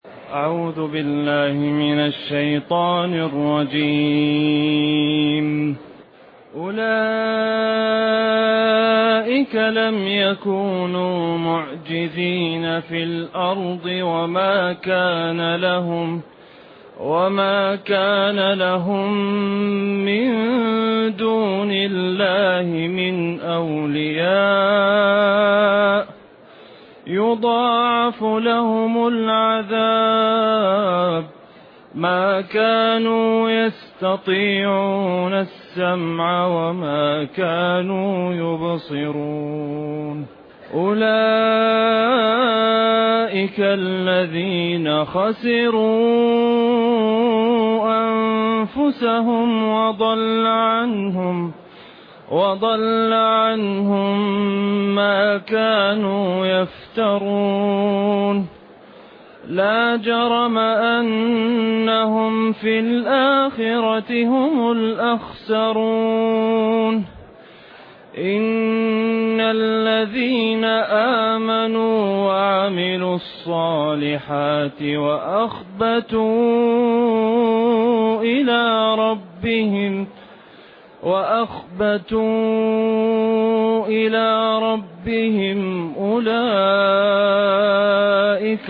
أعوذ بالله من الشيطان الرجيم. أولئك لم يكونوا معجزين في الأرض وما كان لهم من دون الله من أولياء يضاعف لهم العذاب ما كانوا يستطيعون السمع وما كانوا يبصرون. أولئك الذين خسروا أنفسهم وضل عنهم ما كانوا يفترون. لا جرم أنهم في الآخرة هم الأخسرون. إن الذين آمنوا وعملوا الصالحات وأخبتوا إلى ربهم أولئك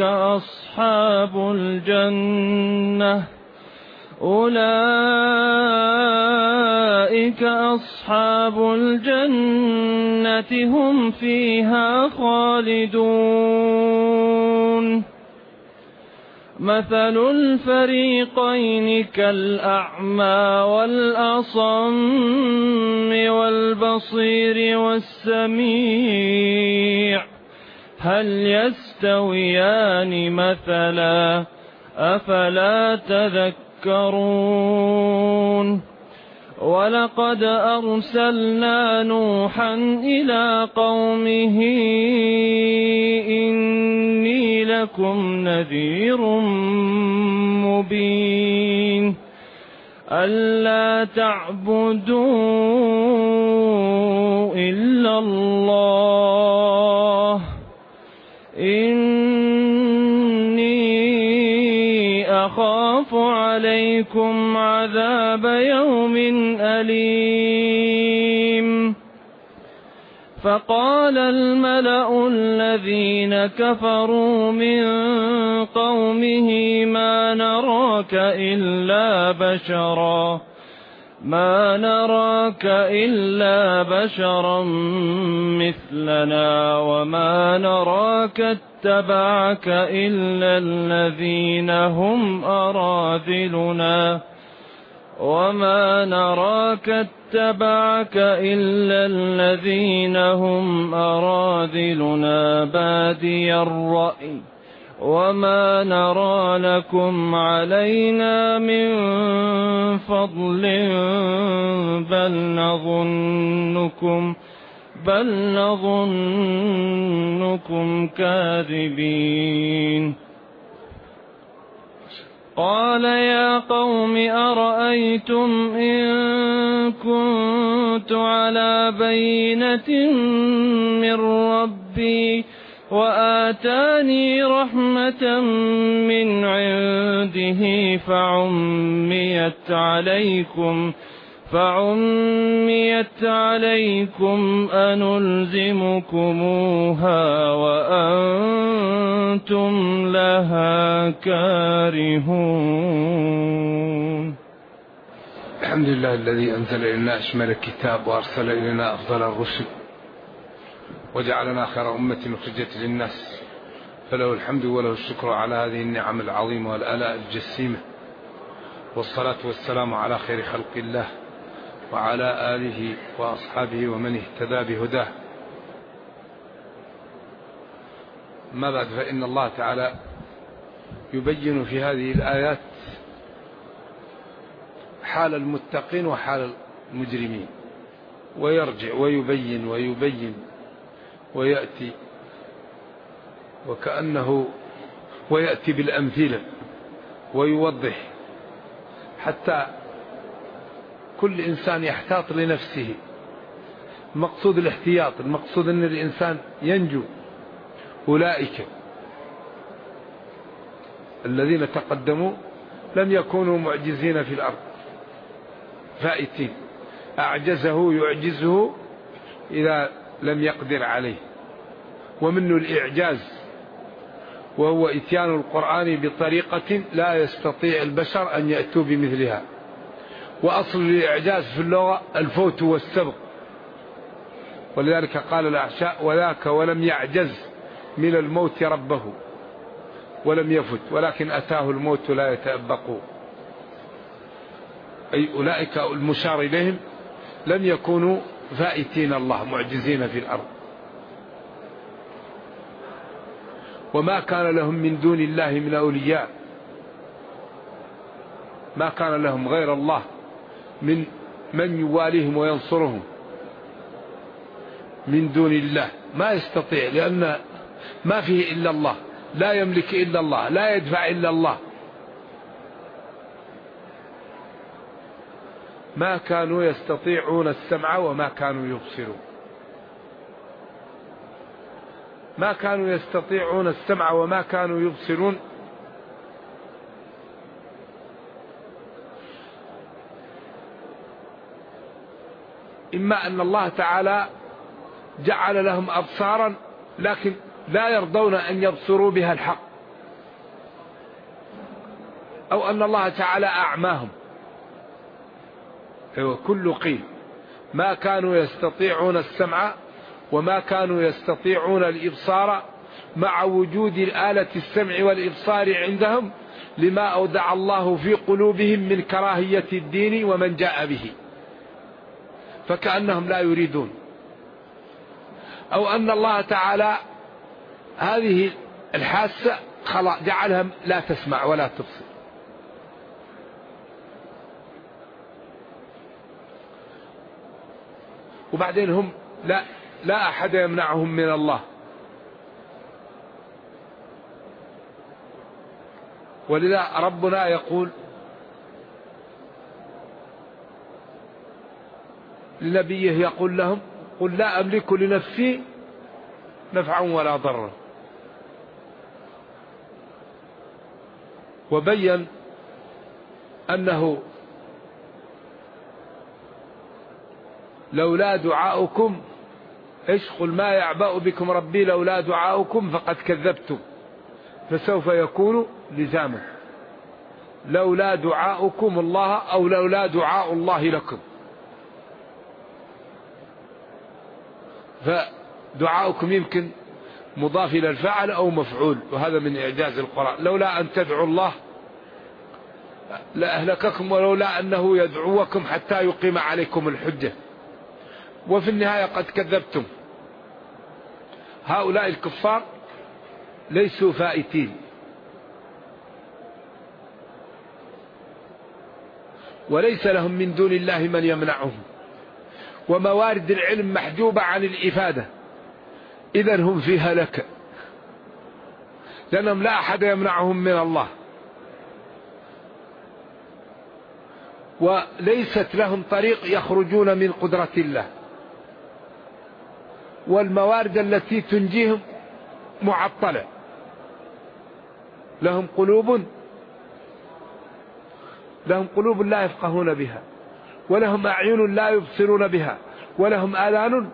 أصحاب الجنة هم فيها خالدون. مثل الفريقين كالأعمى والأصم والبصير والسميع هل يستويان مثلا أفلا تذكرون. ولقد أرسلنا نوحا إلى قومه إني لكم نذير مبين ألا تعبدوا إلا الله إني أخاف عليكم عذاب يوم أليم. فقال الملأ الذين كفروا من قومه ما نراك إلا بشرا مثلنا وما نراك اتبعك إلا الذين هم أراذلنا بادي الرأي وما نرى لكم علينا من فضل بل نظنكم كاذبين. قال يا قوم أرأيتم إن كنت على بينة من ربي وآتاني رحمة من عنده فعميت عليكم أنلزمكموها وأنتم لها كارهون. الحمد لله الذي أنزل إلينا أشمل الكتاب وأرسل إلينا أفضل الرسل وجعلنا خير أمة أخرجت للناس، فله الحمد وله الشكر على هذه النعم العظيمة والآلاء الجسيمة، والصلاة والسلام على خير خلق الله وعلى آله وأصحابه ومن اهتدى بهداه. ما بعد، فإن الله تعالى يبين في هذه الآيات حال المتقين وحال المجرمين، ويرجع ويبين ويأتي ويأتي بالأمثلة ويوضح حتى كل إنسان يحتاط لنفسه. مقصود الاحتياط، المقصود أن الإنسان ينجو. أولئك الذين تقدموا لم يكونوا معجزين في الأرض فائتين، أعجزه يعجزه إذا لم يقدر عليه. ومنه الإعجاز، وهو إتيان القرآن بطريقة لا يستطيع البشر أن يأتوا بمثلها. وأصل الإعجاز في اللغة الفوت والسبق، ولذلك قال الأحشاء وذاك ولم يعجز من الموت ربه ولم يفت ولكن أتاه الموت لا يتأبقوا. أي أولئك المشار إليهم لم يكونوا فائتين الله معجزين في الأرض. وما كان لهم من دون الله من أولياء، ما كان لهم غير الله من يواليهم وينصرهم من دون الله. ما يستطيع، لأن ما فيه إلا الله، لا يملك إلا الله، لا يدفع إلا الله. ما كانوا يستطيعون السمع وما كانوا يبصرون، ما كانوا يستطيعون السمع وما كانوا يبصرون. إما أن الله تعالى جعل لهم أبصارا لكن لا يرضون أن يبصروا بها الحق، أو أن الله تعالى أعماهم. كل قيل ما كانوا يستطيعون السمع وما كانوا يستطيعون الإبصار مع وجود الآلة السمع والإبصار عندهم، لما أودع الله في قلوبهم من كراهية الدين ومن جاء به، فكأنهم لا يريدون. أو أن الله تعالى هذه الحاسة جعلها لا تسمع ولا تبصر. وبعدين هم لا أحد يمنعهم من الله. ولذا ربنا يقول لنبيه، يقول لهم قل لا أملك لنفسي نفعا ولا ضرا. وبين أنه لولا دعاؤكم قل ما يعبأ بكم ربي لولا دعاؤكم فقد كذبتم فسوف يكون لزاما. لولا دعاؤكم الله أو لولا دعاء الله لكم، فدعاؤكم يمكن مضاف إلى الفعل أو مفعول، وهذا من إعجاز القرآن. لولا أن تدعوا الله لأهلككم ولولا أنه يدعوكم حتى يقيم عليكم الحجة. وفي النهاية قد كذبتم. هؤلاء الكفار ليسوا فائتين، وليس لهم من دون الله من يمنعهم، وموارد العلم محجوبة عن الإفادة، إذن هم في هلكة، لأنهم لا أحد يمنعهم من الله، وليست لهم طريق يخرجون من قدرة الله. والموارد التي تنجيهم معطلة. لهم قلوب لا يفقهون بها، ولهم أعين لا يبصرون بها، ولهم آذان.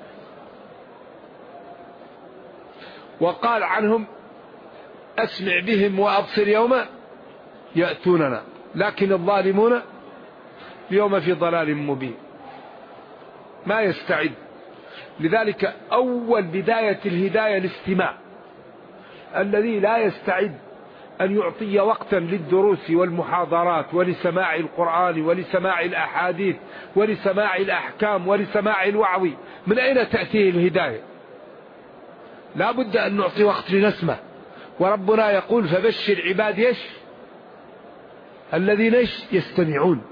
وقال عنهم أسمع بهم وأبصر يوم يأتوننا، لكن الظالمون اليوم في ضلال مبين. ما يستعد. لذلك أول بداية الهداية الاستماع. الذي لا يستعد أن يعطي وقتا للدروس والمحاضرات ولسماع القرآن ولسماع الأحاديث ولسماع الأحكام ولسماع الوعظ، من أين تأتيه الهداية؟ لا بد أن نعطي وقت لنسمع. وربنا يقول فبشر عبادي الذين يستمعون.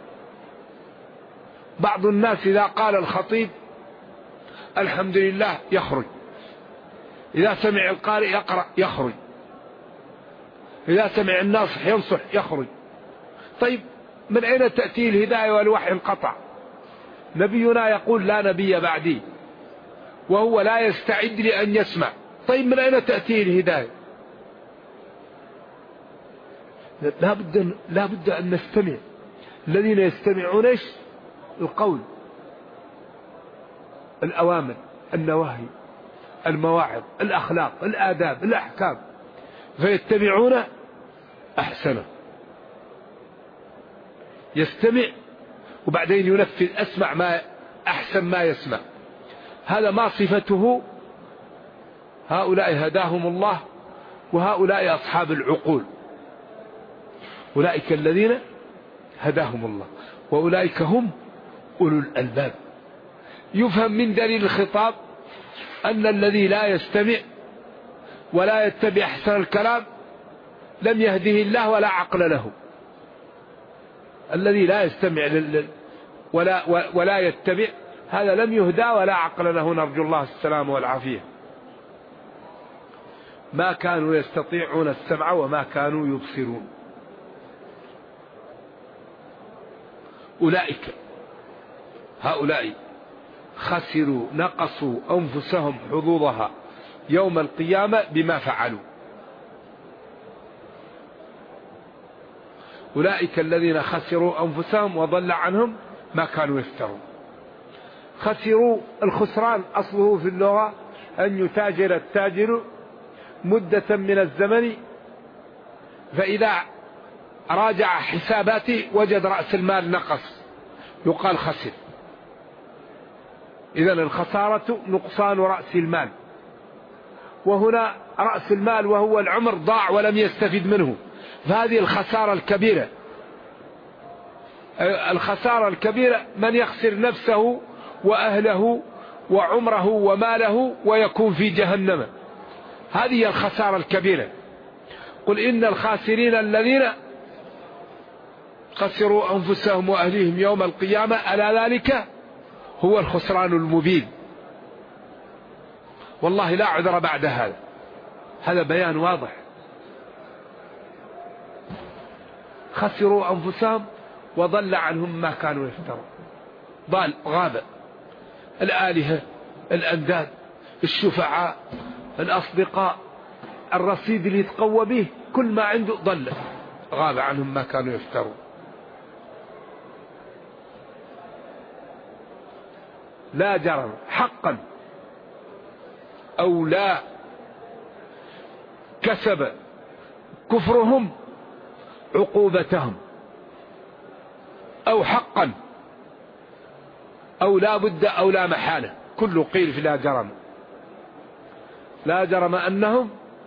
بعض الناس إذا قال الخطيب الحمد لله يخرج، إذا سمع القارئ يقرأ يخرج، إذا سمع الناصح ينصح يخرج. طيب من أين تأتي الهداية والوحي انقطع؟ نبينا يقول لا نبي بعدي، وهو لا يستعد لأن يسمع. طيب من أين تأتي الهداية؟ لا بد أن نستمع. الذين يستمعون إيش؟ القول، الأوامر، النواهي، المواعظ، الأخلاق، الآداب، الأحكام، فيتبعون أحسنه. يستمع وبعدين ينفذ، أسمع ما أحسن ما يسمع. هذا ما صفته هؤلاء هداهم الله، وهؤلاء أصحاب العقول. أولئك الذين هداهم الله وأولئك هم أولو الألباب. يفهم من دليل الخطاب أن الذي لا يستمع ولا يتبع أحسن الكلام لم يهده الله ولا عقل له. الذي لا يستمع ولا يتبع هذا لم يهدى ولا عقل له، نرجو الله السلام والعافية. ما كانوا يستطيعون السمع وما كانوا يبصرون. هؤلاء خسروا، نقصوا أنفسهم حظوظها يوم القيامة بما فعلوا. أولئك الذين خسروا أنفسهم وضل عنهم ما كانوا يفترون. خسروا، الخسران أصله في اللغة أن يتاجر التاجر مدة من الزمن، فإذا راجع حساباته وجد رأس المال نقص، يقال خسر. إذن الخسارة نقصان رأس المال، وهنا رأس المال وهو العمر ضاع ولم يستفد منه، فهذه الخسارة الكبيرة. الخسارة الكبيرة من يخسر نفسه وأهله وعمره وماله ويكون في جهنم، هذه الخسارة الكبيرة. قل إن الخاسرين الذين خسروا أنفسهم وأهليهم يوم القيامة ألا ذلك هو الخسران المبين. والله لا عذر بعد هذا، هذا بيان واضح. خسروا أنفسهم وضل عنهم ما كانوا يفترون. ضال، غاب. الآلهة، الأنداد، الشفعاء، الأصدقاء، الرصيد اللي يتقوى به، كل ما عنده ضل، غاب عنهم ما كانوا يفترون. لا جرم، حقا أو لا، كسب كفرهم عقوبتهم، أو حقا أو لا بد أو لا محالة، كله قيل في لا جرم. لا جرم أنهم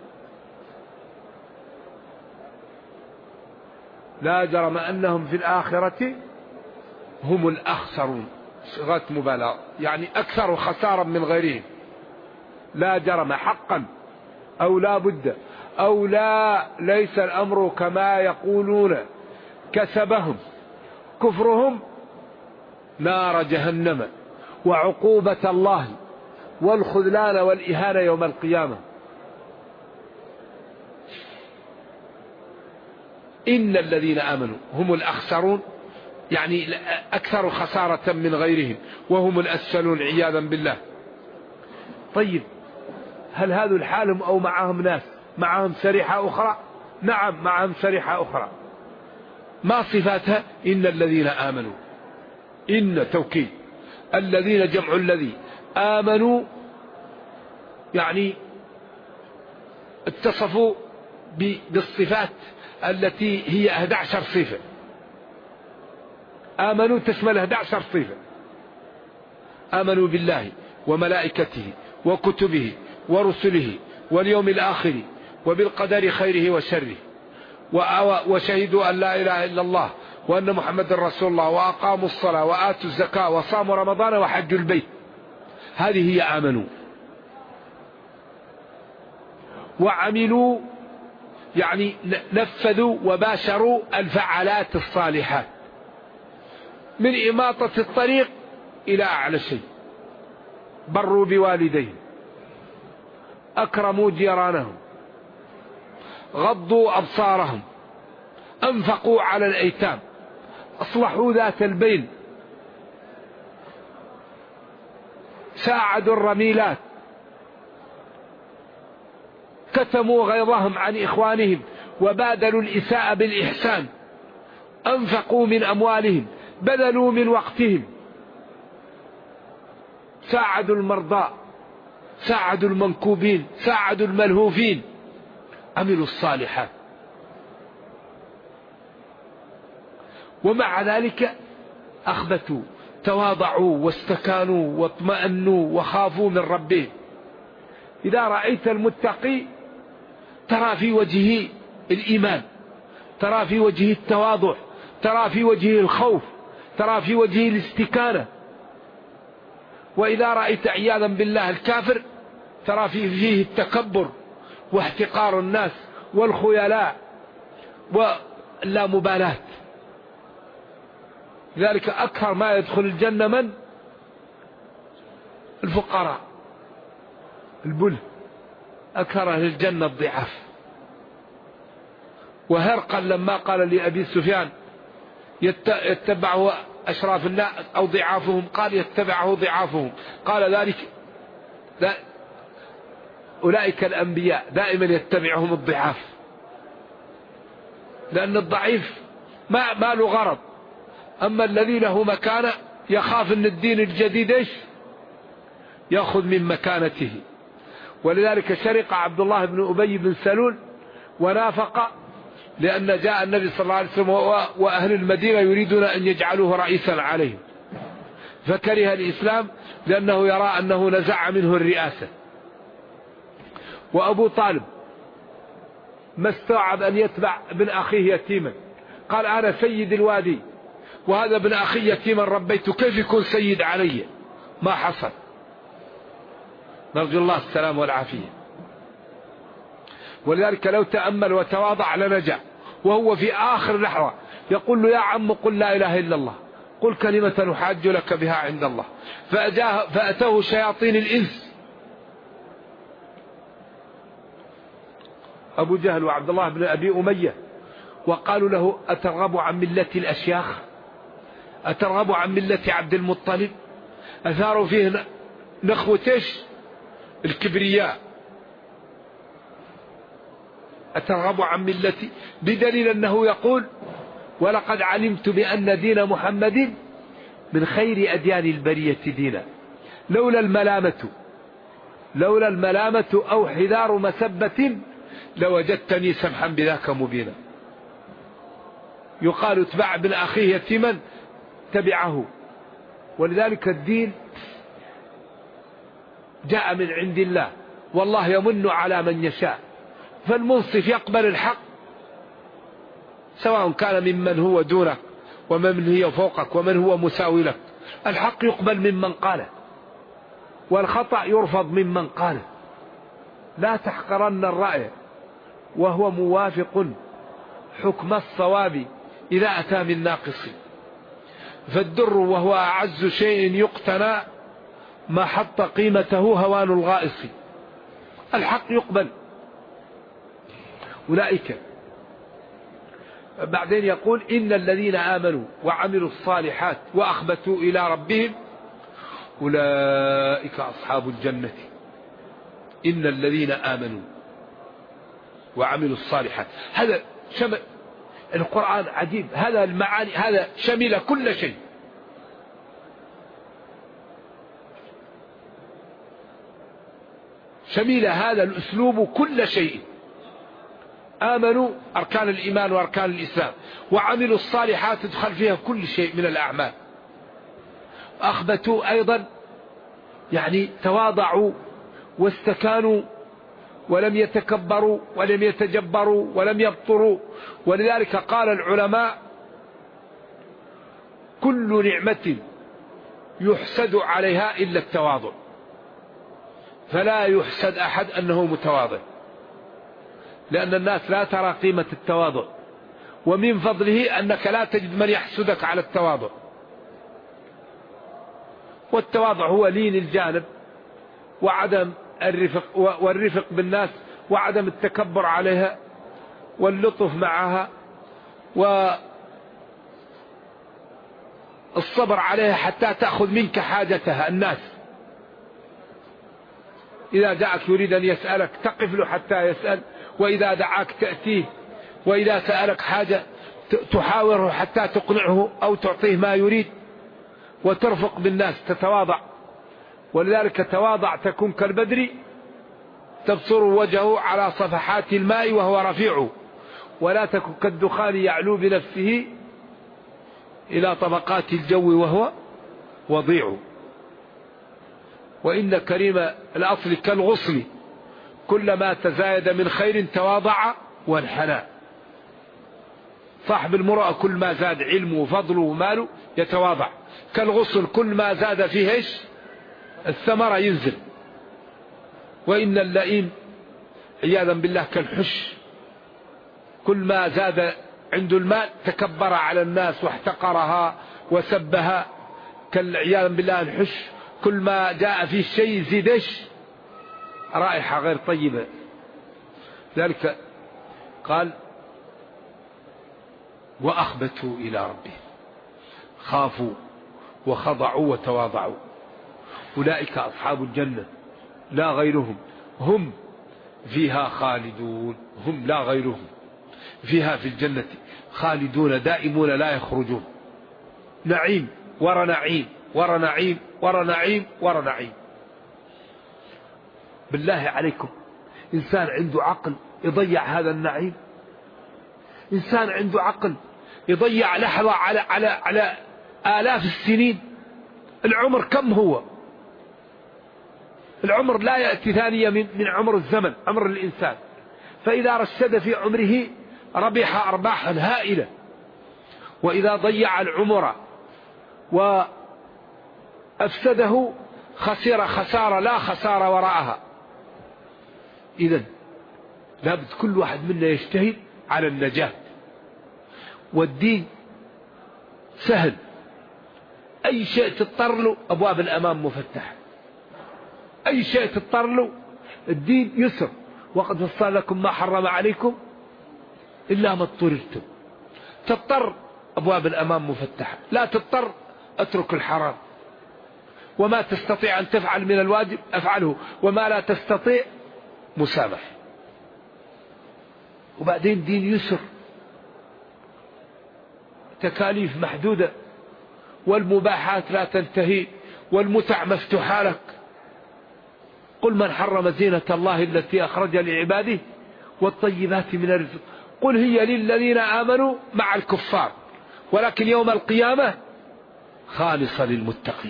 في الآخرة هم الأخسرون، صيغة مبالغة، يعني أكثر خسارا من غيرهم. لا جرم، حقا أو لا بد أو لا، ليس الأمر كما يقولون، كسبهم كفرهم نار جهنم وعقوبة الله والخذلان والإهانة يوم القيامة. إن الذين آمنوا هم الأخسرون، يعني أكثر خسارة من غيرهم، وهم الأسفلون عياذا بالله. طيب، هل هذا الحال أو معهم ناس معهم سريحة أخرى؟ نعم، معهم سريحة أخرى. ما صفاتها؟ إن الذين آمنوا، إن توكيد، الذين جمع الذي، آمنوا يعني اتصفوا بالصفات التي هي 11 صفة. آمنوا تشمل 11 صفة. آمنوا بالله وملائكته وكتبه ورسله واليوم الآخر وبالقدر خيره وشره، وشهدوا أن لا إله إلا الله وأن محمد رسول الله، وأقاموا الصلاة وآتوا الزكاة وصاموا رمضان وحجوا البيت. هذه هي آمنوا. وعملوا يعني نفذوا وباشروا الفعالات الصالحات، من إماطة الطريق إلى أعلى شيء. بروا بوالديهم، أكرموا جيرانهم، غضوا أبصارهم، أنفقوا على الأيتام، أصلحوا ذات البين، ساعدوا الرميلات، كتموا غيظهم عن إخوانهم وبادلوا الإساءة بالإحسان، أنفقوا من أموالهم، بذلوا من وقتهم، ساعدوا المرضى، ساعدوا المنكوبين، ساعدوا الملهوفين، عملوا الصالحات. ومع ذلك أخبتوا، تواضعوا واستكانوا واطمأنوا وخافوا من ربهم. إذا رأيت المتقي ترى في وجهه الإيمان، ترى في وجهه التواضع، ترى في وجهه الخوف، ترى في وجهه الاستكانة. وإذا رأيت عياذا بالله الكافر ترى فيه التكبر واحتقار الناس والخيلاء واللامبالاة. لذلك أكثر ما يدخل الجنة من؟ الفقراء البله، أكثر أهل الجنة الضعاف. وهرقل لما قال لأبي سفيان يتبعه أشراف الناس أو ضعافهم، قال يتبعه ضعافهم، قال ذلك أولئك الأنبياء دائما يتبعهم الضعاف، لأن الضعيف ما له غرض، أما الذي له مكانة يخاف أن الدين الجديد إيش يأخذ من مكانته. ولذلك شرق عبد الله بن أبي بن سلول ونافق، لأن جاء النبي صلى الله عليه وسلم وأهل المدينة يريدون أن يجعلوه رئيسا عليهم، فكره الإسلام لأنه يرى أنه نزع منه الرئاسة. وأبو طالب ما استوعب أن يتبع ابن أخيه يتيما، قال أنا سيد الوادي وهذا ابن أخي يتيما ربيته، كيف يكون سيد علي؟ ما حصل. نرجو الله السلام والعافية. ولذلك لو تأمل وتواضع لنجا. وهو في آخر لحظة يقول له يا عم قل لا إله إلا الله، قل كلمة نحاج لك بها عند الله. فأتوه شياطين الإنس أبو جهل وعبد الله بن أبي أمية، وقالوا له أترغب عن ملة الأشياخ؟ أترغب عن ملة عبد المطلب؟ أثاروا فيه نخوتش الكبرياء، أترغب عن ملتي، بدليل أنه يقول ولقد علمت بأن دين محمد من خير أديان البرية دينا، لولا الملامة أو حذار مسبة لوجدتني سمحا بذاك مبينا. يقال اتبع ابن أخيه يتيما تبعه. ولذلك الدين جاء من عند الله، والله يمن على من يشاء، فالمنصف يقبل الحق سواء كان ممن هو دونك ومن هو فوقك ومن هو مساوي لك. الحق يقبل ممن قاله، والخطأ يرفض ممن قاله. لا تحقرن الرأي وهو موافق حكم الصواب إذا أتى من ناقص، فالدر وهو أعز شيء يقتنى ما حط قيمته هوان الغائص. الحق يقبل. أولئك بعدين يقول إن الذين آمنوا وعملوا الصالحات وأخبتوا إلى ربهم أولئك أصحاب الجنة. إن الذين آمنوا وعملوا الصالحات، هذا شمل القرآن عجيب، هذا المعاني، هذا شمل كل شيء. شمل هذا الأسلوب كل شيء. آمنوا أركان الإيمان وأركان الإسلام، وعملوا الصالحات تدخل فيها كل شيء من الأعمال. أخبتوا أيضا يعني تواضعوا واستكانوا ولم يتكبروا ولم يتجبروا ولم يبطروا. ولذلك قال العلماء كل نعمة يحسد عليها إلا التواضع، فلا يحسد أحد أنه متواضع، لأن الناس لا ترى قيمة التواضع، ومن فضله أنك لا تجد من يحسدك على التواضع. والتواضع هو لين الجانب وعدم الرفق والرفق بالناس وعدم التكبر عليها واللطف معها والصبر عليها حتى تأخذ منك حاجتها. الناس إذا جاءك يريد أن يسألك تقف له حتى يسأل، وإذا دعاك تأتيه، وإذا سألك حاجة تحاوره حتى تقنعه أو تعطيه ما يريد، وترفق بالناس، تتواضع. ولذلك تواضع تكون كالبدر تبصر وجهه على صفحات الماء وهو رفيع، ولا تكن كالدخان يعلو بنفسه إلى طبقات الجو وهو وضيع. وإن كريم الأصل كالغصن كلما تزايد من خير تواضع وانحنى. صاحب المرأة كل ما زاد علمه وفضله وماله يتواضع، كالغصن كل ما زاد فيه ايش؟ الثمرة ينزل. وإن اللئيم عياذا بالله كالحش، كل ما زاد عنده المال تكبر على الناس واحتقرها وسبها، كالعياذا بالله الحش كل ما جاء فيه شيء يزيد ايش؟ رائحة غير طيبة. ذلك قال وأخبتوا إلى ربهم، خافوا وخضعوا وتواضعوا، أولئك أصحاب الجنة لا غيرهم، هم فيها خالدون، هم لا غيرهم فيها في الجنة خالدون دائمون لا يخرجون. نعيم ورا نعيم ورا نعيم ورا نعيم ورا نعيم. بالله عليكم إنسان عنده عقل يضيع هذا النعيم؟ إنسان عنده عقل يضيع لحظة على آلاف السنين؟ العمر كم هو؟ العمر لا يأتي ثانية من عمر الزمن، عمر الإنسان. فإذا رشد في عمره ربح أرباحا هائلة، وإذا ضيع العمر وأفسده خسر خسارة لا خسارة وراءها. إذن لابد كل واحد منا يجتهد على النجاة. والدين سهل، أي شيء تضطر له أبواب الأمام مفتحة، أي شيء تضطر له الدين يسر. وقد فصل لكم ما حرم عليكم إلا ما اضطررتم. تضطر أبواب الأمام مفتحة، لا تضطر اترك الحرام. وما تستطيع أن تفعل من الواجب أفعله، وما لا تستطيع مسامح. وبعدين دين يسر، تكاليف محدودة، والمباحات لا تنتهي، والمتع مفتوحة لك. قل من حرم زينة الله التي أخرج لعباده والطيبات من الرزق قل هي للذين آمنوا مع الكفار ولكن يوم القيامة خالصة للمتقين.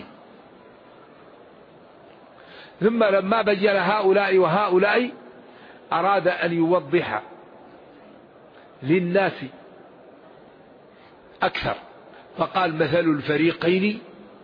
ثم لما بين هؤلاء وهؤلاء أراد أن يوضح للناس أكثر، فقال مثل الفريقين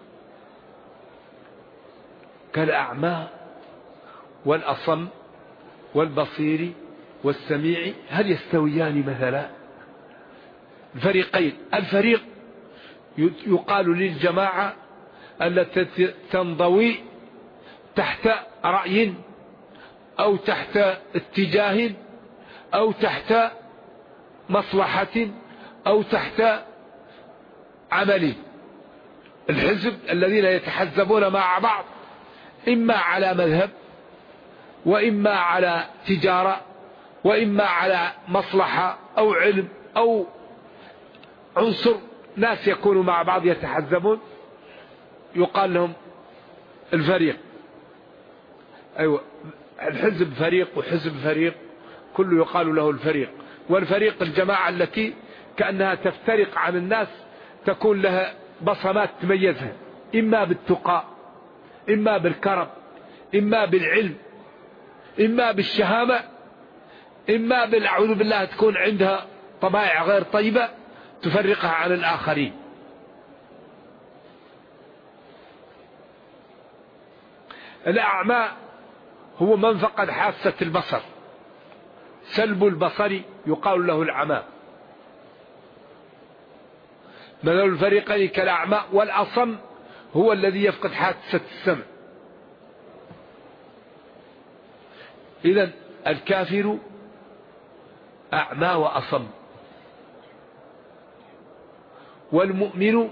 كالأعمى والأصم والبصير والسميع هل يستويان مثلا؟ الفريقين، الفريق يقال للجماعة التي تنضوي تحت رأي أو تحت اتجاه أو تحت مصلحة أو تحت عمل. الحزب الذين يتحزبون مع بعض إما على مذهب وإما على تجارة وإما على مصلحة أو علم أو عنصر، ناس يكونوا مع بعض يتحزبون يقال لهم الفريق. أيوة، الحزب فريق وحزب فريق، كله يقال له الفريق. والفريق الجماعة التي كأنها تفترق عن الناس، تكون لها بصمات تميزها، إما بالتقى إما بالكرم إما بالعلم إما بالشهامة إما بالأعوذ بالله تكون عندها طبائع غير طيبة تفرقها عن الآخرين. الأعمى هو من فقد حاسة البصر، سلب البصر يقال له العمى. مثل الفريقين كالأعمى، والأصم هو الذي يفقد حاسة السمع. إذن الكافر أعمى وأصم، والمؤمن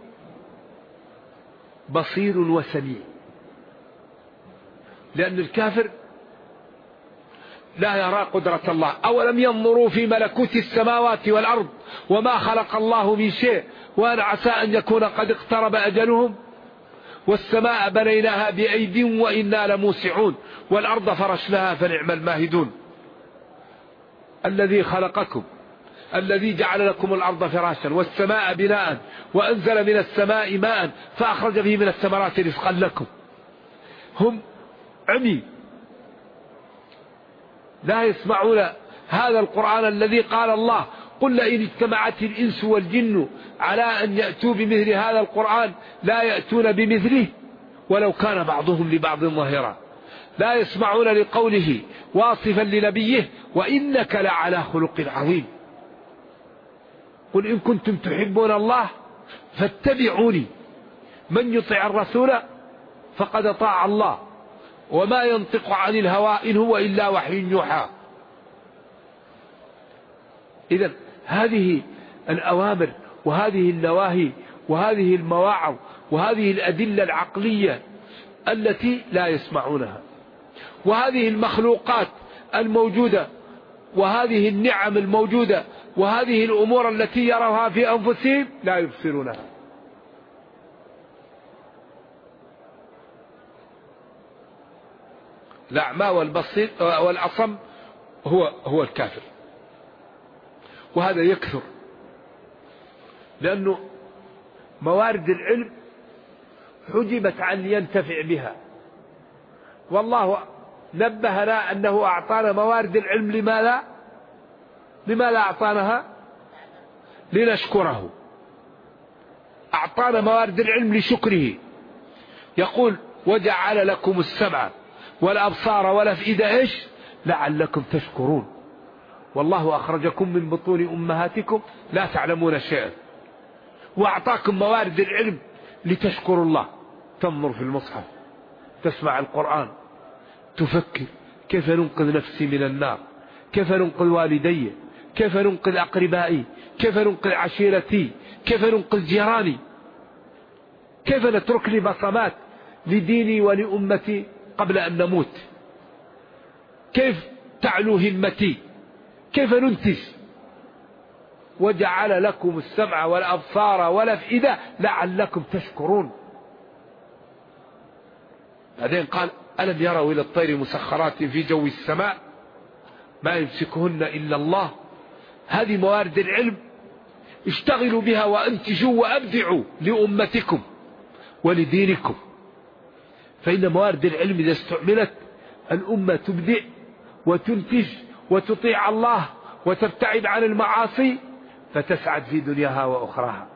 بصير وسميع. لأن الكافر لا يرى قدرة الله. أولم ينظروا في ملكوت السماوات والأرض وما خلق الله من شيء وأن عسى أن يكون قد اقترب أجلهم. والسماء بنيناها بأيد وإنا لموسعون والأرض فرشناها فنعم الماهدون. الذي خلقكم الذي جعل لكم الأرض فراشا والسماء بناء وأنزل من السماء ماء فأخرج به من الثمرات رزقا لكم. هم عمي لا يسمعون هذا القرآن الذي قال الله قل لئن اجتمعت الإنس والجن على أن يأتوا بمثل هذا القرآن لا يأتون بمثله ولو كان بعضهم لبعض ظهيرا. لا يسمعون لقوله واصفا لنبيه وإنك لعلى خلق عظيم. قل إن كنتم تحبون الله فاتبعوني من يطع الرسول فقد أطاع الله وما ينطق عن الهوى إن هو إلا وحي يوحى. إذن هذه الأوامر وهذه النواهي وهذه المواعظ وهذه الأدلة العقلية التي لا يسمعونها، وهذه المخلوقات الموجودة وهذه النعم الموجودة وهذه الأمور التي يروها في أنفسهم لا يبصرونها. الأعمى والبصير والأصم هو الكافر. وهذا يكثر لأنه موارد العلم حجبت عن لينتفع بها، والله نبهنا أنه أعطانا موارد العلم لما لا أعطاناها لنشكره. أعطانا موارد العلم لشكره. يقول وجعل لكم السمع والأبصار والأفئدة إيش لعلكم تشكرون. والله أخرجكم من بطون أمهاتكم لا تعلمون شيئا. وأعطاكم موارد العلم لتشكروا الله. تنظر في المصحف، تسمع القرآن، تفكر كيف ننقذ نفسي من النار، كيف ننقذ والدي، كيف ننقذ أقربائي، كيف ننقذ عشيرتي، كيف ننقذ جيراني، كيف نترك لي بصمات لديني ولأمتي قبل أن نموت، كيف تعلو همتي، كيف ننتج. وجعل لكم السمع والأبصار والأفئدة لعلكم تشكرون. بعدين قال ألم يروا إلى الطير مسخرات في جو السماء ما يمسكهن إلا الله. هذه موارد العلم اشتغلوا بها وانتجوا وأبدعوا لأمتكم ولدينكم. فإن موارد العلم إذا استعملت الأمة تبدع وتنتج وتطيع الله وتبتعد عن المعاصي فتسعد في دنياها وأخراها.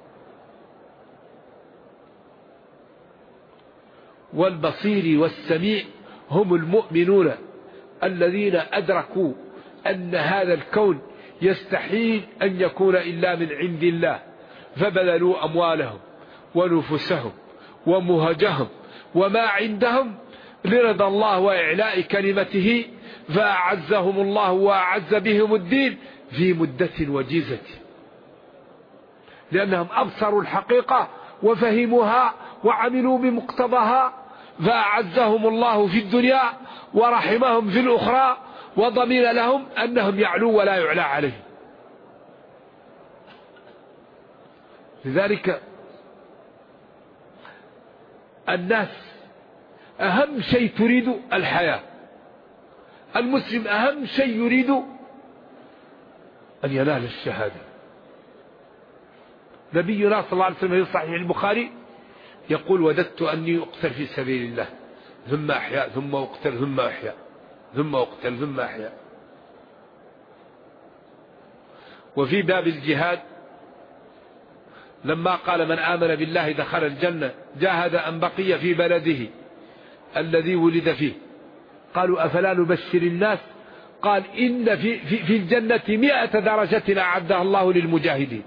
والبصير والسميع هم المؤمنون الذين أدركوا أن هذا الكون يستحيل أن يكون إلا من عند الله، فبذلوا أموالهم ونفسهم ومهجهم وما عندهم لرضا الله وإعلاء كلمته، فأعزهم الله وأعز بهم الدين في مدة وجيزة، لأنهم أبصروا الحقيقة وفهموها وعملوا بمقتضاها، فأعزهم الله في الدنيا ورحمهم في الأخرى، وضمن لهم أنهم يعلو ولا يعلى عليه. لذلك الناس أهم شيء تريد الحياة. المسلم أهم شيء يريد أن ينال الشهادة. نبينا صلى الله عليه وسلم في صحيح البخاري يقول وددت أني أقتل في سبيل الله ثم أحيا ثم أقتل ثم أحيا ثم أقتل ثم أحيا. وفي باب الجهاد لما قال من آمن بالله دخل الجنة جاهد أن بقي في بلده الذي ولد فيه، قالوا أفلا نبشر الناس؟ قال إن في الجنة 100 درجة أعدها الله للمجاهدين.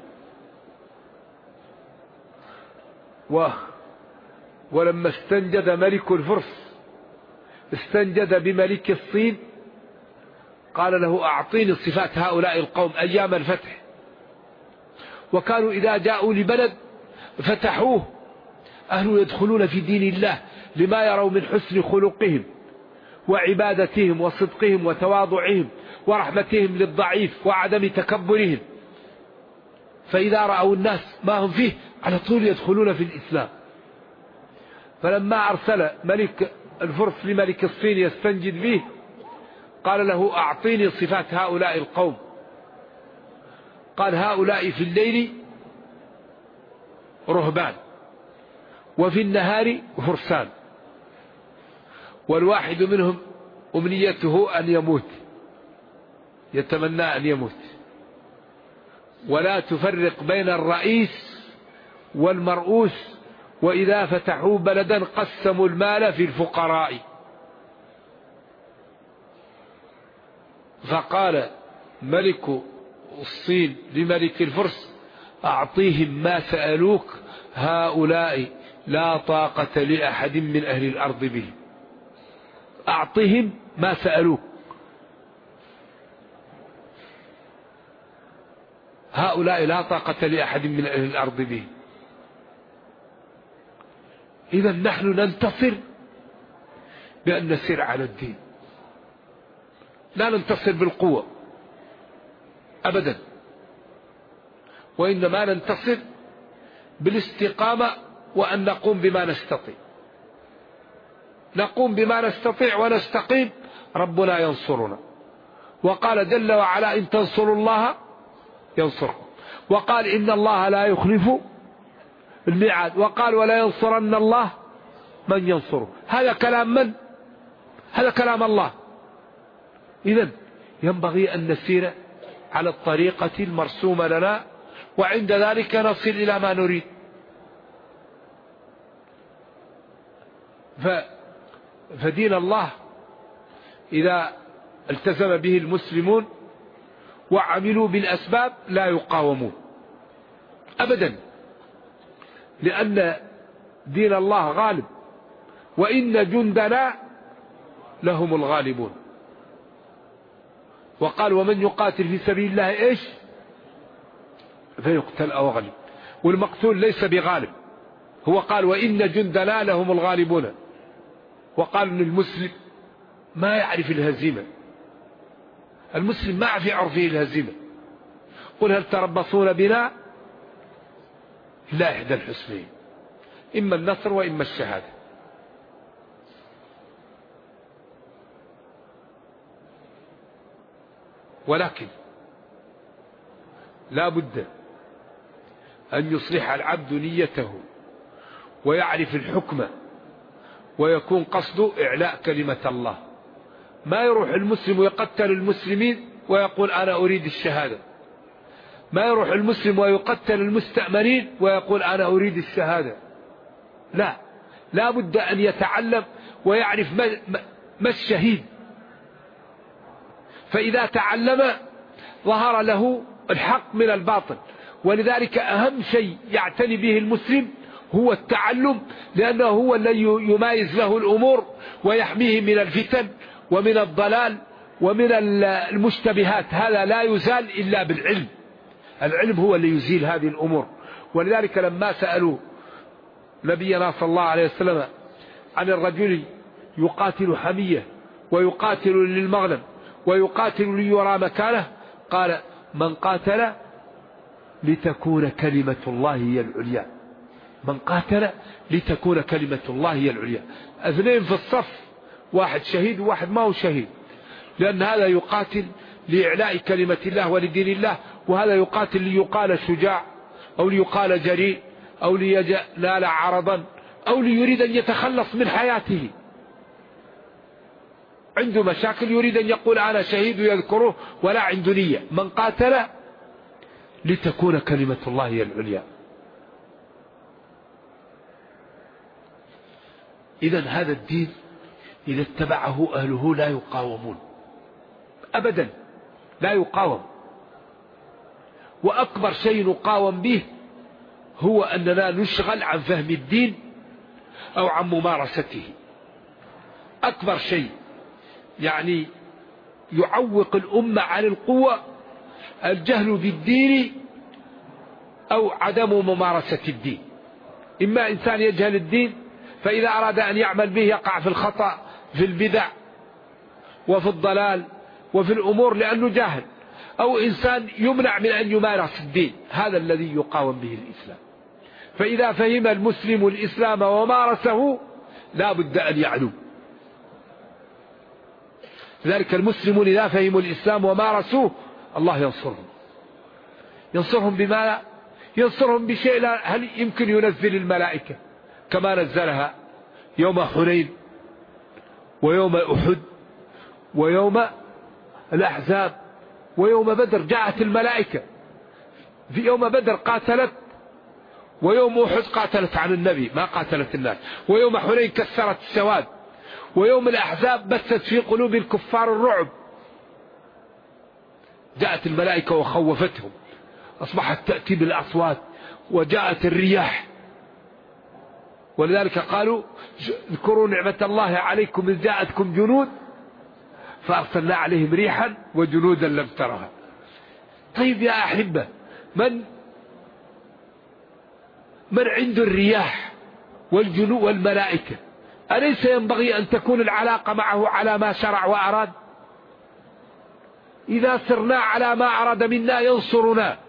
ولما استنجد ملك الفرس استنجد بملك الصين قال له أعطيني صفات هؤلاء القوم أيام الفتح. وكانوا إذا جاءوا لبلد فتحوه أهل يدخلون في دين الله لما يروا من حسن خلقهم وعبادتهم وصدقهم وتواضعهم ورحمتهم للضعيف وعدم تكبرهم. فإذا رأوا الناس ما هم فيه على طول يدخلون في الإسلام. فلما أرسل ملك الفرس لملك الصين يستنجد به قال له أعطيني صفات هؤلاء القوم. قال هؤلاء في الليل رهبان وفي النهار فرسان، والواحد منهم أمنيته أن يموت، يتمنى أن يموت، ولا تفرق بين الرئيس والمرؤوس، وإذا فتحوا بلدا قسموا المال في الفقراء. فقال ملك الصين لملك الفرس أعطيهم ما سألوك، هؤلاء لا طاقة لأحد من أهل الأرض به. أعطهم ما سألوك، هؤلاء لا طاقة لأحد من أهل الأرض به. إذا نحن ننتصر بأن نسير على الدين، لا ننتصر بالقوة أبدا، وإنما ننتصر بالاستقامة، وأن نقوم بما نستطيع. نقوم بما نستطيع ونستقيم، ربنا ينصرنا. وقال جل وعلا إن تنصروا الله ينصركم، وقال إن الله لا يخلف الميعاد، وقال ولا ينصرن الله من ينصره. هذا كلام من؟ هذا كلام الله. إذن ينبغي أن نسير على الطريقة المرسومة لنا، وعند ذلك نصل إلى ما نريد. فدين الله إذا التزم به المسلمون وعملوا بالأسباب لا يقاومون أبدا، لأن دين الله غالب، وإن جندنا لهم الغالبون. وقال ومن يقاتل في سبيل الله إيش؟ فيقتل أو غلب، والمقتول ليس بغالب. هو قال وإن جندنا لهم الغالبون. وقال أن المسلم ما يعرف الهزيمة، المسلم ما في عرفه الهزيمة. قل هل تربصون بنا لا إحدى الحسنين، إما النصر وإما الشهادة. ولكن لا بد أن يصلح العبد نيته ويعرف الحكم، ويكون قصده إعلاء كلمة الله. ما يروح المسلم ويقتل المسلمين ويقول أنا أريد الشهادة، ما يروح المسلم ويقتل المستأمنين ويقول أنا أريد الشهادة. لا، لا بد أن يتعلم ويعرف ما الشهيد، فإذا تعلم ظهر له الحق من الباطل. ولذلك أهم شيء يعتني به المسلم هو التعلم، لأنه هو الذي يمايز له الأمور ويحميه من الفتن ومن الضلال ومن المشتبهات. هذا لا يزال إلا بالعلم، العلم هو اللي يزيل هذه الأمور. ولذلك لما سألوا نبينا صلى الله عليه وسلم عن الرجل يقاتل حمية ويقاتل للمغنم ويقاتل ليرى مكانه، قال من قاتل لتكون كلمة الله هي العليا، من قاتل لتكون كلمة الله هي العليا. اثنين في الصف، واحد شهيد وواحد ما هو شهيد، لأن هذا يقاتل لإعلاء كلمة الله ولدين الله، وهذا يقاتل ليقال شجاع أو ليقال جريء أو لينال عرضا أو ليريد أن يتخلص من حياته، عنده مشاكل يريد أن يقول أنا شهيد ويذكره، ولا عنده نية. من قاتل لتكون كلمة الله هي العليا. إذن هذا الدين إذا اتبعه أهله لا يقاومون أبدا، لا يقاوم. وأكبر شيء نقاوم به هو أننا نشغل عن فهم الدين أو عن ممارسته. أكبر شيء يعني يعوق الأمة عن القوة الجهل بالدين أو عدم ممارسة الدين. إما إنسان يجهل الدين فإذا أراد أن يعمل به يقع في الخطأ، في البدع، وفي الضلال وفي الأمور لأنه جاهل، أو إنسان يمنع من أن يمارس الدين. هذا الذي يقاوم به الإسلام. فإذا فهم المسلم الإسلام ومارسه لا بد أن يعلو. لذلك المسلمون إذا فهموا الإسلام ومارسوه الله ينصرهم. ينصرهم بما ينصرهم بشيء هل يمكن ينزل الملائكة كما نزلها يوم حنين ويوم أحد ويوم الأحزاب ويوم بدر. جاءت الملائكة في يوم بدر قاتلت، ويوم أحد قاتلت عن النبي ما قاتلت الناس، ويوم حنين كسرت السواد، ويوم الأحزاب بثت في قلوب الكفار الرعب. جاءت الملائكة وخوفتهم، أصبحت تأتي بالأصوات وجاءت الرياح. ولذلك قالوا اذكروا نعمة الله عليكم إذ جاءتكم جنود فأرسلنا عليهم ريحا وجنودا لم ترها. طيب يا أحبة، من عنده الرياح والجنود والملائكة أليس ينبغي أن تكون العلاقة معه على ما شرع وأراد؟ إذا سرنا على ما أراد منا ينصرنا،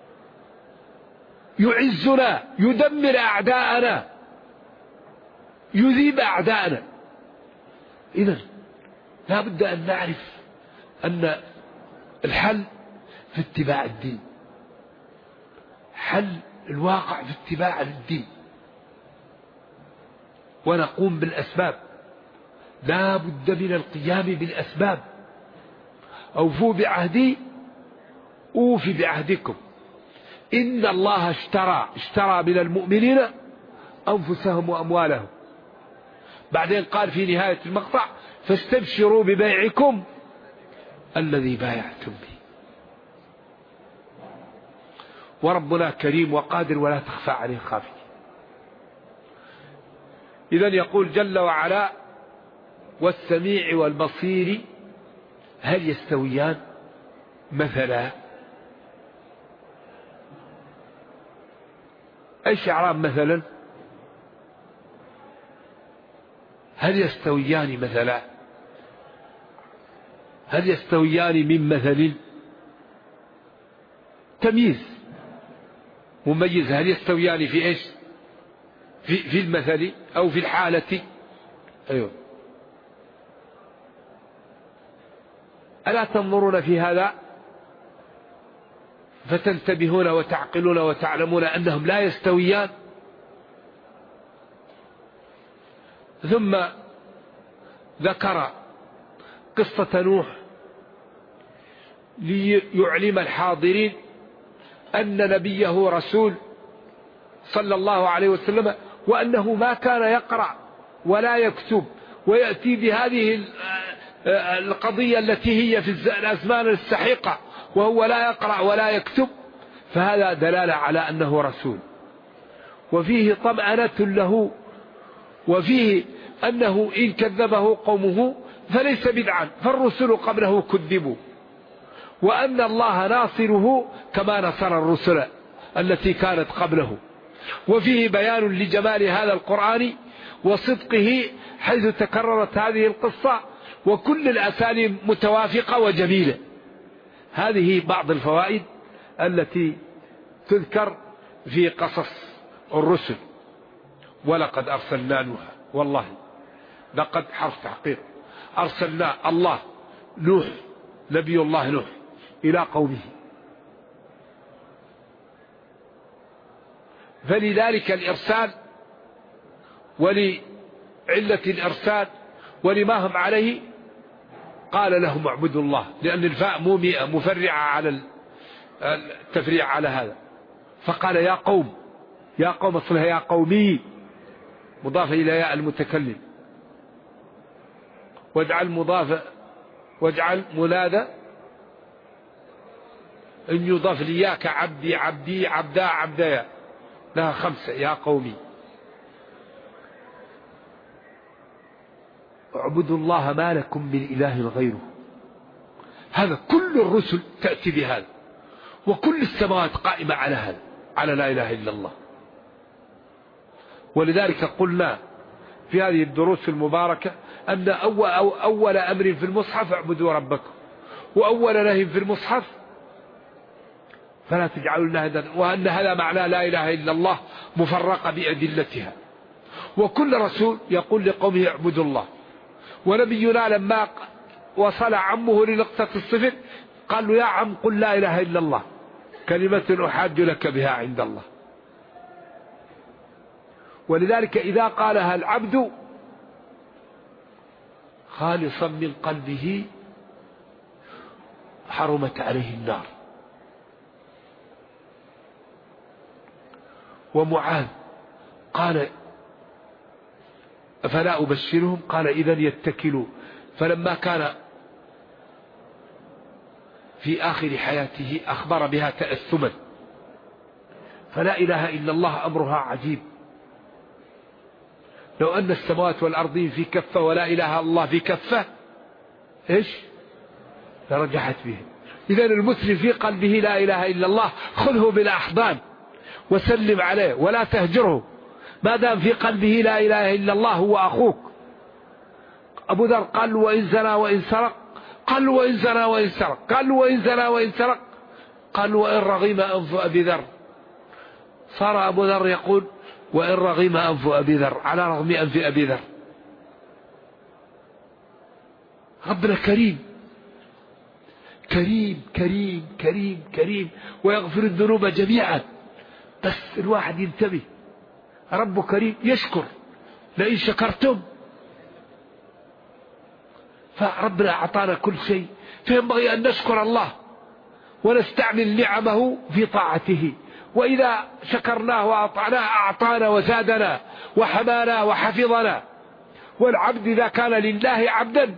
يعزنا، يدمر أعداءنا، يذيب أعداءنا. إذن لا بد أن نعرف أن الحل في اتباع الدين، حل الواقع في اتباع الدين، ونقوم بالأسباب. لا بد من القيام بالأسباب. أوفوا بعهدي أوفي بعهدكم إن الله اشترى من المؤمنين أنفسهم وأموالهم. بعدين قال في نهاية المقطع فاستبشروا ببيعكم الذي بايعتم به. وربنا كريم وقادر ولا تخفى عليه خافية. إذن يقول جل وعلا والسميع والبصير هل يستويان مثلا؟ ايش اعراب مثلا؟ هل يستويان مثلا؟ هل يستويان من مثل؟ تمييز مميز. هل يستويان في ايش؟ في المثل او في الحالة. ايوه. ألا تنظرون في هذا فتنتبهون وتعقلون وتعلمون أنهم لا يستويان؟ ثم ذكر قصة نوح ليعلم الحاضرين أن نبيه رسول صلى الله عليه وسلم، وأنه ما كان يقرأ ولا يكتب، ويأتي بهذه القضية التي هي في الأزمان السحيقة وهو لا يقرأ ولا يكتب، فهذا دلالة على أنه رسول، وفيه طمأنة له، وفيه أنه إن كذبه قومه فليس بدعا، فالرسل قبله كذبوا، وأن الله ناصره كما نصر الرسل التي كانت قبله. وفيه بيان لجمال هذا القرآن وصدقه حيث تكررت هذه القصة وكل الأساليب متوافقة وجميلة. هذه بعض الفوائد التي تذكر في قصص الرسل. ولقد أرسلنا نوحا، والله لقد حرف تحقيق، أرسلنا الله نوح نبي الله نوح إلى قومه، فلذلك الإرسال ولعلة الإرسال ولما هم عليه قال لهم اعبدوا الله، لأن الفاء مفرعة على التفريع على هذا، فقال يا قوم، يا قوم أصلها يا قومي مضافة إلى ياء المتكلم، واجعل مضافة واجعل منادى إن يضاف لياك عبدي عبدي عبدا عبدايا لها 5 يا قومي. اعبدوا الله ما لكم من إله غيره. هذا كل الرسل تأتي بهذا، وكل السماوات قائمة على هذا، على لا إله إلا الله. ولذلك قلنا في هذه الدروس المباركة أن أول أمر في المصحف اعبدوا ربكم، وأول نهي في المصحف فلا تجعلوا الله ندا، وأن هذا معنى لا إله إلا الله مفرقة بأدلتها. وكل رسول يقول لقومه اعبدوا الله. ونبينا لما وصل عمه لنقطة الصفر قال له يا عم قل لا إله إلا الله كلمة أحاج لك بها عند الله. ولذلك إذا قالها العبد خالصا من قلبه حرمت عليه النار. ومعاذ قال أفلا أبشرهم قال إذن يتكلوا. فلما كان في آخر حياته أخبر بها تأثما. فلا إله إلا الله أمرها عجيب. لو أن السماوات والأرضين في كفة ولا إله إلا الله في كفة إيش لرجحت به. إذن المسلم في قلبه لا إله إلا الله خذه بالأحضان وسلم عليه ولا تهجره، ما دام في قلبه لا إله إلا الله هو أخوك. أبو ذر قال وإن زنى وإن سرق، قال وإن زنى وإن سرق، قال وإن زنى وإن سرق، قال وإن رغم أنف أبي ذر. صار أبو ذر يقول وإن رغم أنف أبي ذر على رغم أنف أبي ذر. ربنا كريم كريم كريم كريم كريم ويغفر الذنوب جميعا، بس الواحد ينتبه. رب كريم يشكر، لئن شكرتم. فربنا أعطانا كل شيء، فينبغي أن نشكر الله ونستعمل نعمه في طاعته. وإذا شكرناه وأطعناه أعطانا وزادنا وحمانا وحفظنا. والعبد إذا كان لله عبدا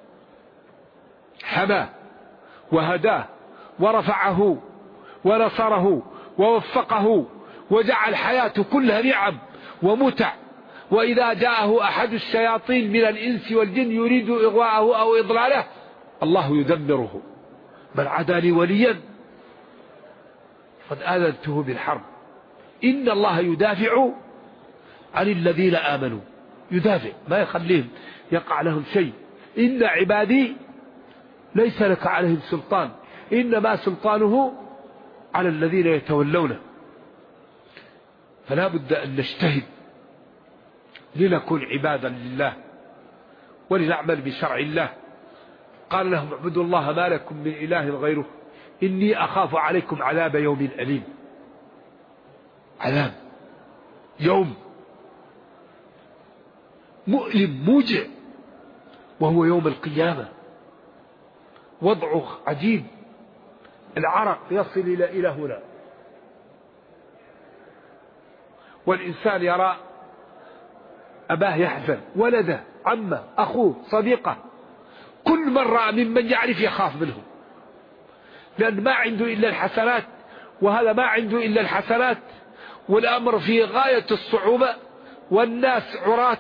حماه وهداه ورفعه ونصره ووفقه وجعل حياته كلها نعم ومتع. وإذا جاءه أحد الشياطين من الإنس والجن يريد إغواءه أو إضلاله الله يدمره. من عادى لي وليا قد آذنته بالحرب. إن الله يدافع عن الذين آمنوا، يدافع ما يخليهم يقع لهم شيء. إن عبادي ليس لك عليهم سلطان إنما سلطانه على الذين يتولونه. فلا بد أن نجتهد لنكون عبادا لله ولنعمل بشرع الله. قال لهم اعبدوا الله ما لكم من إله غيره إني أخاف عليكم عذاب يوم أليم. عذاب يوم مؤلم موجع، وهو يوم القيامة. وضعه عجيب، العرق يصل إلى هنا، والإنسان يرى أباه يحزن، ولده، عمه، أخوه، صديقه، كل من رأى ممن يعرف يخاف منه، لأن ما عنده إلا الحسنات وهذا ما عنده إلا الحسنات، والأمر في غاية الصعوبة والناس عراة.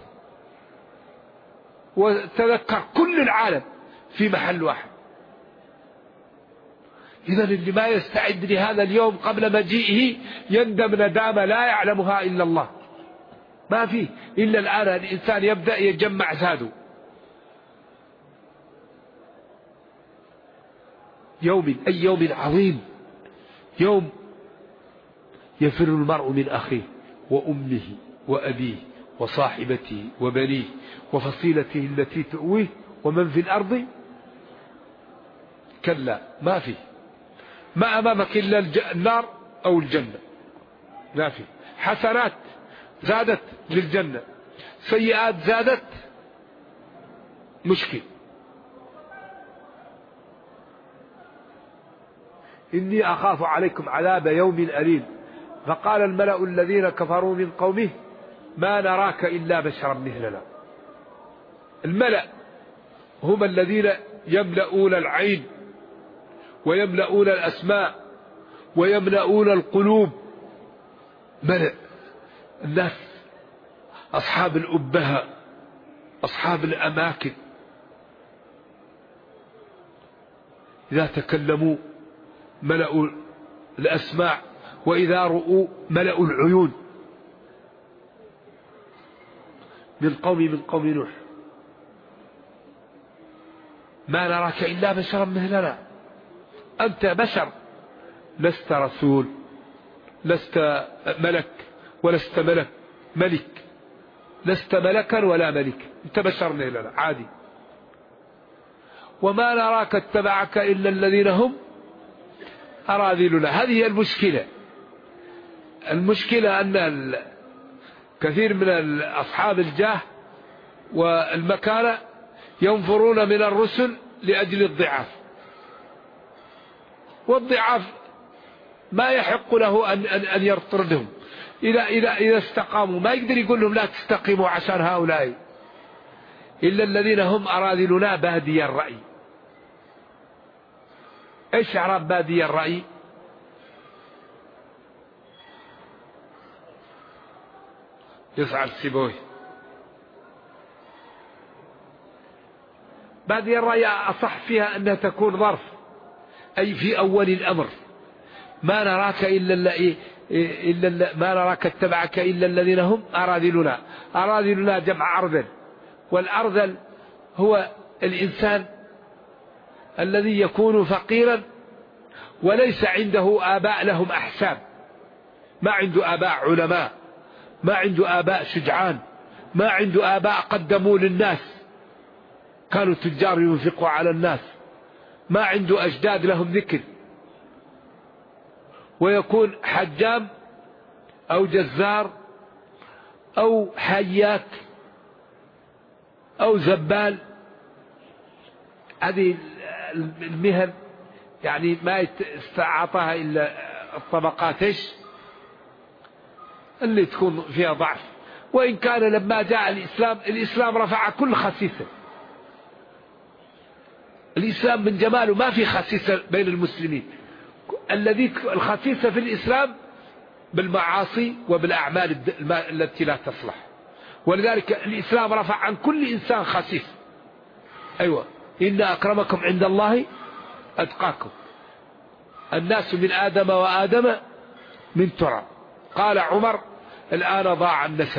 وتذكر كل العالم في محل واحد. إذا اللي ما يستعد لهذا اليوم قبل مجيئه يندم ندامة لا يعلمها إلا الله. ما فيه إلا الآن الإنسان يبدأ يجمع زاده. يوم أي يوم عظيم، يوم يفر المرء من أخيه وأمه وأبيه وصاحبته وبنيه وفصيلته التي تؤويه ومن في الأرض. كلا ما فيه، ما أمامك إلا النار أو الجنة، ما فيه. حسنات زادت للجنة، سيئات زادت مشكل. إني أخاف عليكم عذاب يوم أليم. فقال الملأ الذين كفروا من قومه ما نراك إلا بشرا مثلنا. الملأ هم الذين يملؤون العين ويملؤون الأسماء ويملؤون القلوب. ملأ الناس، أصحاب الأبهة، أصحاب الأماكن، إذا تكلموا ملأوا الأسماع، وإذا رؤوا ملأوا العيون. من قوم نوح ما نراك إلا بشرا مثلنا أنت بشر لست رسول لست ملك ولست ملك لست ملكا ولا ملك أنت بشر مثلنا عادي وما نراك اتبعك إلا الذين هم أراذلنا. هذه المشكلة أن كثير من أصحاب الجاه والمكانة ينفرون من الرسل لأجل الضعاف، والضعاف ما يحق له أن يطردهم إذا استقاموا. ما يقدر يقول لهم لا تستقيموا عشان هؤلاء إلا الذين هم أراذلنا بادي الرأي. إيش إعراب بادي الرأي؟ يسعد سيبوي. بادي الرأي أصح فيها أنها تكون ظرف، أي في أول الأمر ما نراك ما نراك اتبعك إلا الذين هم أراذلنا. أراذلنا جمع أرذل، والأرذل هو الإنسان الذي يكون فقيرا وليس عنده آباء لهم أحساب، ما عنده آباء علماء، ما عنده آباء شجعان، ما عنده آباء قدموا للناس كانوا تجار ينفقوا على الناس، ما عنده أجداد لهم ذكر، ويكون حجام أو جزار أو حيات أو زبال. هذه المهن يعني ما استعطاها إلا الطبقات اللي تكون فيها ضعف. وإن كان لما جاء الإسلام رفع كل خسيسة. الإسلام من جماله ما في خسيسة بين المسلمين، الذي الخسيسة في الإسلام بالمعاصي وبالأعمال التي لا تصلح. ولذلك الإسلام رفع عن كل إنسان خسيس. أيوة، إن أكرمكم عند الله أتقاكم، الناس من آدم وآدم من تراب. قال عمر الآن ضاع النسب.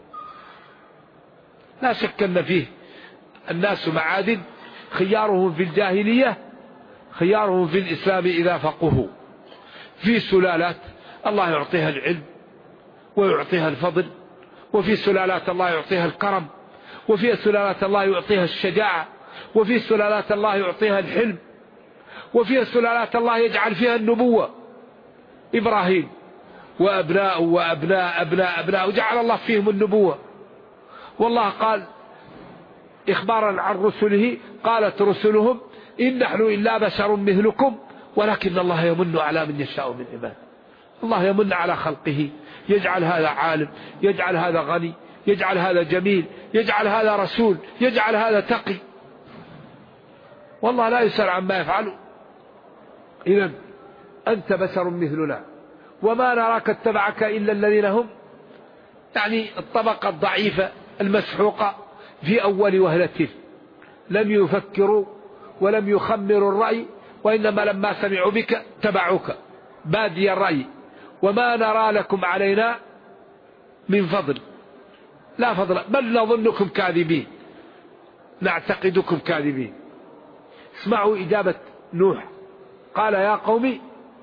لا شك أن فيه الناس معادن، خيارهم في الجاهلية خيارهم في الإسلام إذا فقهوا. في سلالات الله يعطيها العلم ويعطيها الفضل، وفي سلالات الله يعطيها الكرم، وفي سلالات الله يعطيها الشجاعة، وفي سلالات الله يعطيها الحلم، وفي سلالات الله يجعل فيها النبوة. إبراهيم وأبناء وأبناء أبناء أبناء وجعل الله فيهم النبوة. والله قال إخبارا عن رسله قالت رسلهم إن نحن إلا بشر مثلكم ولكن الله يمن على من يشاء من عباده. الله يمن على خلقه، يجعل هذا عالم، يجعل هذا غني، يجعل هذا جميل، يجعل هذا رسول، يجعل هذا تقي. والله لا يسأل عما يفعل. إذن أنت بشر مثلنا وما نراك اتبعك إلا الذين هم يعني الطبقة الضعيفة المسحوقة في أول وهلة، لم يفكروا ولم يخمروا الرأي، وإنما لما سمعوا بك تبعوك بادي الرأي. وما نرى لكم علينا من فضل، لا فضل، بل نظنكم كاذبين، نعتقدكم كاذبين. اسمعوا إجابة نوح، قال يا قوم،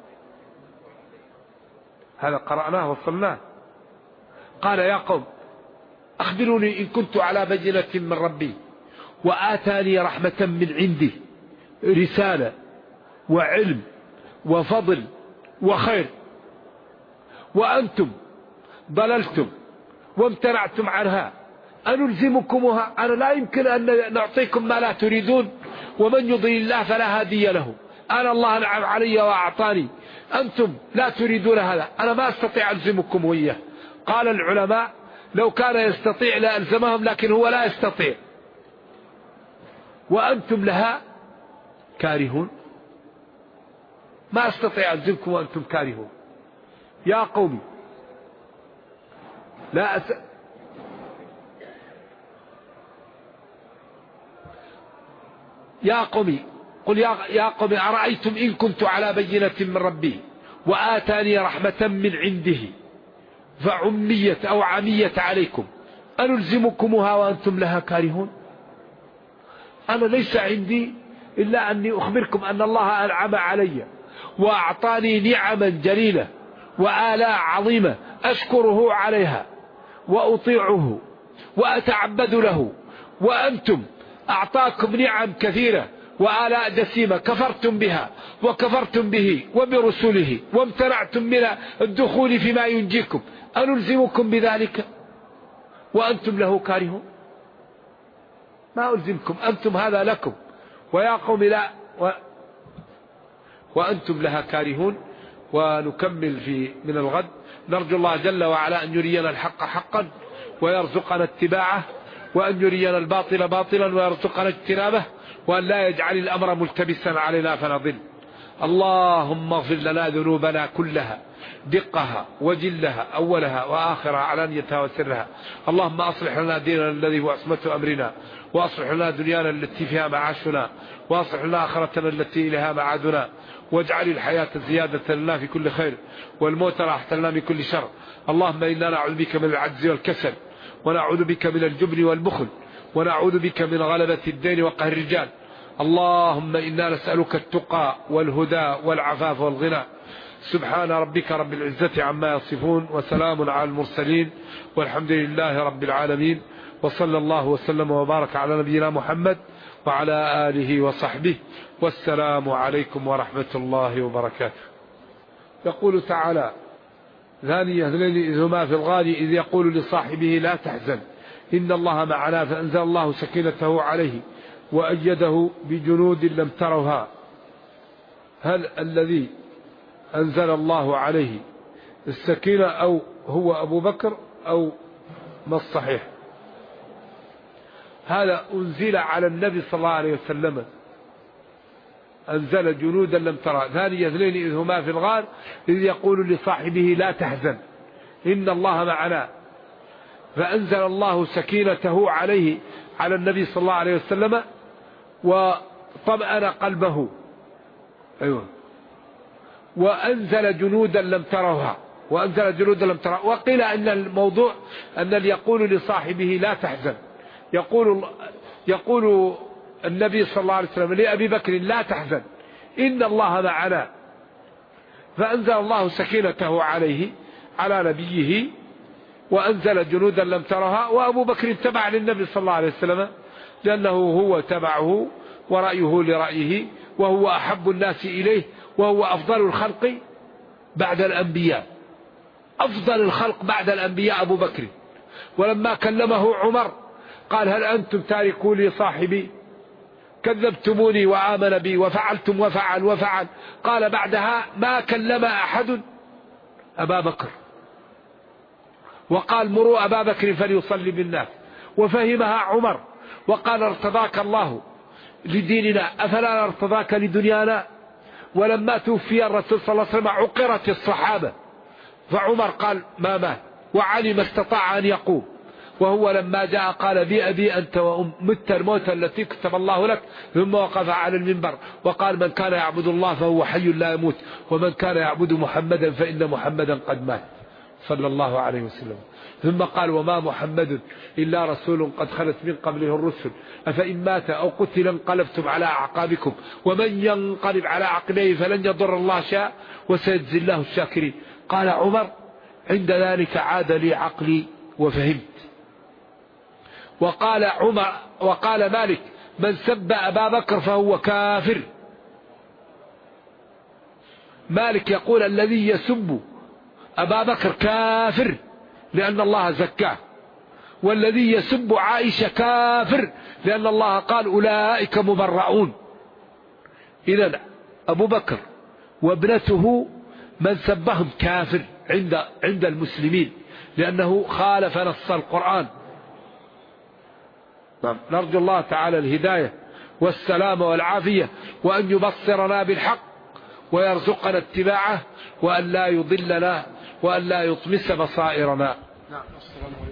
هذا قرأناه وصلناه، قال يا قوم أخبروني إن كنت على بينة من ربي وآتاني رحمة من عندي، رسالة وعلم وفضل وخير، وأنتم ضللتم وامتنعتم عنها، أنلزمكمها؟ أنا لا يمكن أن نعطيكم ما لا تريدون، ومن يضلل الله فلا هادي له. أنا الله نعم علي وأعطاني، أنتم لا تريدون هذا، أنا ما أستطيع ألزمكم وإياه. قال العلماء لو كان يستطيع لألزمهم، لكن هو لا يستطيع. وأنتم لها كارهون، ما أستطيع ألزمكم وأنتم كارهون. يا قومي لا يا قومي قل يا قومي أرأيتم إن كنت على بينة من ربي وآتاني رحمة من عنده فعميت أو عميت عليكم أنلزمكمها وأنتم لها كارهون. أنا ليس عندي إلا أني أخبركم أن الله أنعم علي وأعطاني نعما جليلة وآلاء عظيمة أشكره عليها وأطيعه وأتعبد له، وأنتم أعطاكم نعم كثيرة وآلاء جسيمة كفرتم بها وكفرتم به وبرسله وامتنعتم من الدخول فيما ينجيكم. أنلزمكم بذلك وأنتم له كارهون؟ ما ألزمكم، أنتم هذا لكم ويا قوم لا وأنتم لها كارهون. ونكمل من الغد. نرجو الله جل وعلا أن يرينا الحق حقا ويرزقنا اتباعه، وأن يرينا الباطل باطلا ويرزقنا اجتنابه، وأن لا يجعل الأمر ملتبسا علينا فنضل. اللهم اغفر لنا ذنوبنا كلها دقها وجلها أولها وآخرها علانيتها وسرها. اللهم أصلح لنا ديننا الذي هو عصمة أمرنا، وأصلح لنا دنيانا التي فيها معاشنا، وأصلح لنا آخرتنا التي إليها معادنا، واجعل الحياة زيادة لنا في كل خير والموت راحة لنا من كل شر. اللهم إنا نعوذ بك من العجز والكسل، ونعوذ بك من الجبن والبخل، ونعوذ بك من غلبة الدين وقهر الرجال. اللهم إنا نسألك التقى والهدى والعفاف والغنى. سبحان ربك رب العزة عما يصفون، وسلام على المرسلين، والحمد لله رب العالمين، وصلى الله وسلم وبارك على نبينا محمد وعلى آله وصحبه، والسلام عليكم ورحمة الله وبركاته. يقول تعالى: ثاني اثنين إذ هما في الغار إذ يقول لصاحبه لا تحزن إن الله معنا فأنزل الله سكينته عليه وأيده بجنود لم تروها. هل الذي أنزل الله عليه السكينة أو هو أبو بكر أو ما الصحيح؟ هذا أنزل على النبي صلى الله عليه وسلم، أنزل جنودا لم ترى. ثاني اثنين إذ هما في الغار إذ يقول لصاحبه لا تحزن إن الله معنا فأنزل الله سكينته عليه على النبي صلى الله عليه وسلم وطمأن قلبه. أيوة. وأنزل جنودا لم تروها، وأنزل جنودا لم تروها. وقيل أن الموضوع أن يقول لصاحبه لا تحزن، يقول النبي صلى الله عليه وسلم لأبي بكر لا تحزن إن الله معنا، فأنزل الله سكينته عليه على نبيه وأنزل جنودا لم ترها. وأبو بكر تبع للنبي صلى الله عليه وسلم لأنه هو تبعه ورأيه لرأيه، وهو أحب الناس إليه، وهو أفضل الخلق بعد الأنبياء، أفضل الخلق بعد الأنبياء أبو بكر. ولما كلمه عمر قال هل أنتم تاركوا لي صاحبي؟ كذبتموني وآمن بي وفعلتم وفعل. قال بعدها ما كلم أحد أبا بكر، وقال مروا أبا بكر فليصلي بالناس. وفهمها عمر وقال ارتضاك الله لديننا أفلا ارتضاك لدنيانا. ولما توفي الرسول صلى الله عليه وسلم عقرت الصحابة، فعمر قال ما مات، وعلي ما استطاع أن يقوم. وهو لما جاء قال بأبي أنت ومت الموت التي كتب الله لك، ثم وقف على المنبر وقال من كان يعبد الله فهو حي لا يموت، ومن كان يعبد محمدا فإن محمدا قد مات صلى الله عليه وسلم. ثم قال وما محمد إلا رسول قد خلت من قبله الرسل أفإن مات أو قتل انقلبتم على أعقابكم ومن ينقلب على عقبيه فلن يضر الله شيئا وسيجزي الله الشاكرين. قال عمر عند ذلك عاد لي عقلي وفهمت. وقال مالك من سب أبا بكر فهو كافر. مالك يقول الذي يسب أبا بكر كافر لأن الله زكاه، والذي يسب عائشة كافر لأن الله قال أولئك مبرؤون. إذن أبو بكر وابنته من سبهم كافر عند المسلمين لأنه خالف نص القرآن. نرجو الله تعالى الهداية والسلام والعافية، وأن يبصرنا بالحق ويرزقنا اتباعه، وأن لا يضلنا وأن لا يطمس بصائرنا.